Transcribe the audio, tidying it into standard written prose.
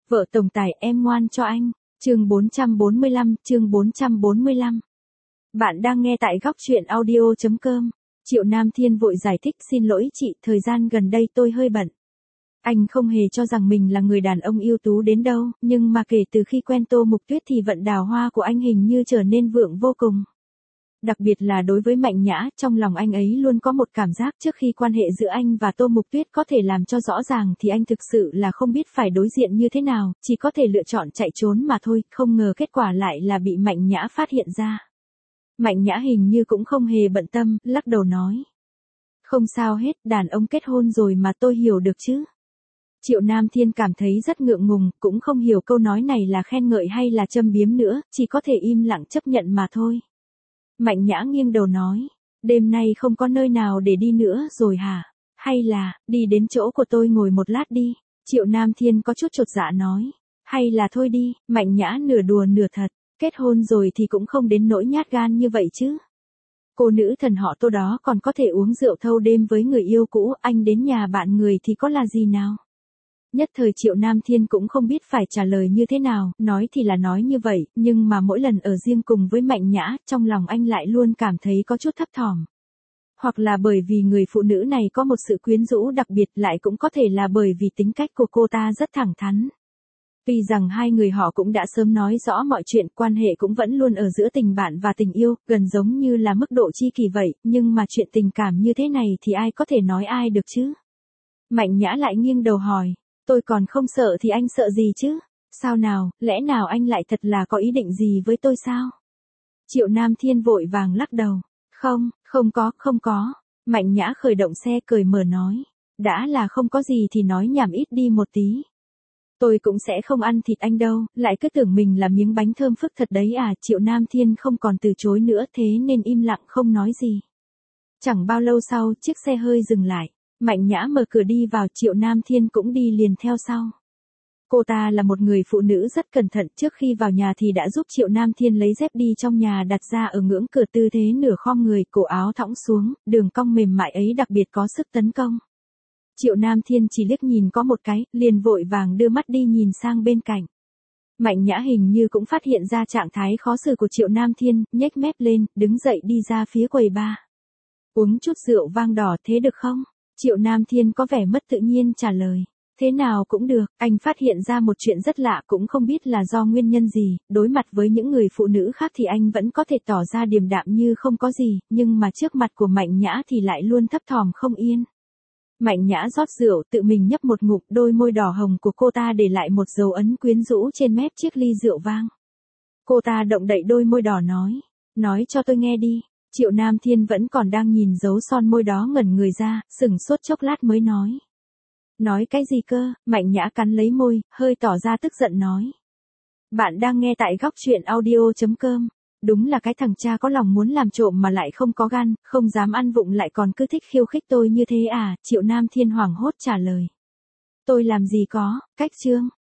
Vợ tổng tài em ngoan cho anh. Chương 445, chương 445. Bạn đang nghe tại góc truyện audio.com. Triệu Nam Thiên vội giải thích, xin lỗi chị, thời gian gần đây tôi hơi bận. Anh không hề cho rằng mình là người đàn ông ưu tú đến đâu, nhưng mà kể từ khi quen Tô Mục Tuyết thì vận đào hoa của anh hình như trở nên vượng vô cùng. Đặc biệt là đối với Mạnh Nhã, trong lòng anh ấy luôn có một cảm giác trước khi quan hệ giữa anh và Tô Mục Tuyết có thể làm cho rõ ràng thì anh thực sự là không biết phải đối diện như thế nào, chỉ có thể lựa chọn chạy trốn mà thôi, không ngờ kết quả lại là bị Mạnh Nhã phát hiện ra. Mạnh Nhã hình như cũng không hề bận tâm, lắc đầu nói. Không sao hết, đàn ông kết hôn rồi mà tôi hiểu được chứ. Triệu Nam Thiên cảm thấy rất ngượng ngùng, cũng không hiểu câu nói này là khen ngợi hay là châm biếm nữa, chỉ có thể im lặng chấp nhận mà thôi. Mạnh Nhã nghiêng đầu nói, đêm nay không có nơi nào để đi nữa rồi hả? Hay là, đi đến chỗ của tôi ngồi một lát đi. Triệu Nam Thiên có chút chột dạ nói, hay là thôi đi. Mạnh Nhã nửa đùa nửa thật, kết hôn rồi thì cũng không đến nỗi nhát gan như vậy chứ. Cô nữ thần họ Tô đó còn có thể uống rượu thâu đêm với người yêu cũ, anh đến nhà bạn người thì có là gì nào? Nhất thời Triệu Nam Thiên cũng không biết phải trả lời như thế nào, nói thì là nói như vậy, nhưng mà mỗi lần ở riêng cùng với Mạnh Nhã, trong lòng anh lại luôn cảm thấy có chút thấp thỏm. Hoặc là bởi vì người phụ nữ này có một sự quyến rũ đặc biệt, lại cũng có thể là bởi vì tính cách của cô ta rất thẳng thắn. Vì rằng hai người họ cũng đã sớm nói rõ mọi chuyện, quan hệ cũng vẫn luôn ở giữa tình bạn và tình yêu, gần giống như là mức độ chi kỷ vậy, nhưng mà chuyện tình cảm như thế này thì ai có thể nói ai được chứ? Mạnh Nhã lại nghiêng đầu hỏi. Tôi còn không sợ thì anh sợ gì chứ? Sao nào, lẽ nào anh lại thật là có ý định gì với tôi sao? Triệu Nam Thiên vội vàng lắc đầu. Không có. Mạnh Nhã khởi động xe cười mở nói. Đã là không có gì thì nói nhảm ít đi một tí. Tôi cũng sẽ không ăn thịt anh đâu, lại cứ tưởng mình là miếng bánh thơm phức thật đấy à. Triệu Nam Thiên không còn từ chối nữa, thế nên im lặng không nói gì. Chẳng bao lâu sau, chiếc xe hơi dừng lại. Mạnh Nhã mở cửa đi vào, Triệu Nam Thiên cũng đi liền theo sau. Cô ta là một người phụ nữ rất cẩn thận, trước khi vào nhà thì đã giúp Triệu Nam Thiên lấy dép đi trong nhà đặt ra ở ngưỡng cửa, tư thế nửa khom người, cổ áo thõng xuống, đường cong mềm mại ấy đặc biệt có sức tấn công. Triệu Nam Thiên chỉ liếc nhìn có một cái, liền vội vàng đưa mắt đi nhìn sang bên cạnh. Mạnh Nhã hình như cũng phát hiện ra trạng thái khó xử của Triệu Nam Thiên, nhếch mép lên, đứng dậy đi ra phía quầy bar. Uống chút rượu vang đỏ thế được không? Triệu Nam Thiên có vẻ mất tự nhiên trả lời. Thế nào cũng được, anh phát hiện ra một chuyện rất lạ, cũng không biết là do nguyên nhân gì, đối mặt với những người phụ nữ khác thì anh vẫn có thể tỏ ra điềm đạm như không có gì, nhưng mà trước mặt của Mạnh Nhã thì lại luôn thấp thỏm không yên. Mạnh Nhã rót rượu, tự mình nhấp một ngụm, đôi môi đỏ hồng của cô ta để lại một dấu ấn quyến rũ trên mép chiếc ly rượu vang. Cô ta động đậy đôi môi đỏ nói cho tôi nghe đi. Triệu Nam Thiên vẫn còn đang nhìn dấu son môi đó ngẩn người ra, sửng sốt chốc lát mới nói. Nói cái gì cơ? Mạnh Nhã cắn lấy môi, hơi tỏ ra tức giận nói. Bạn đang nghe tại góc truyện audio.com. Đúng là cái thằng cha có lòng muốn làm trộm mà lại không có gan, không dám ăn vụng lại còn cứ thích khiêu khích tôi như thế à? Triệu Nam Thiên hoảng hốt trả lời. Tôi làm gì có, cách trương.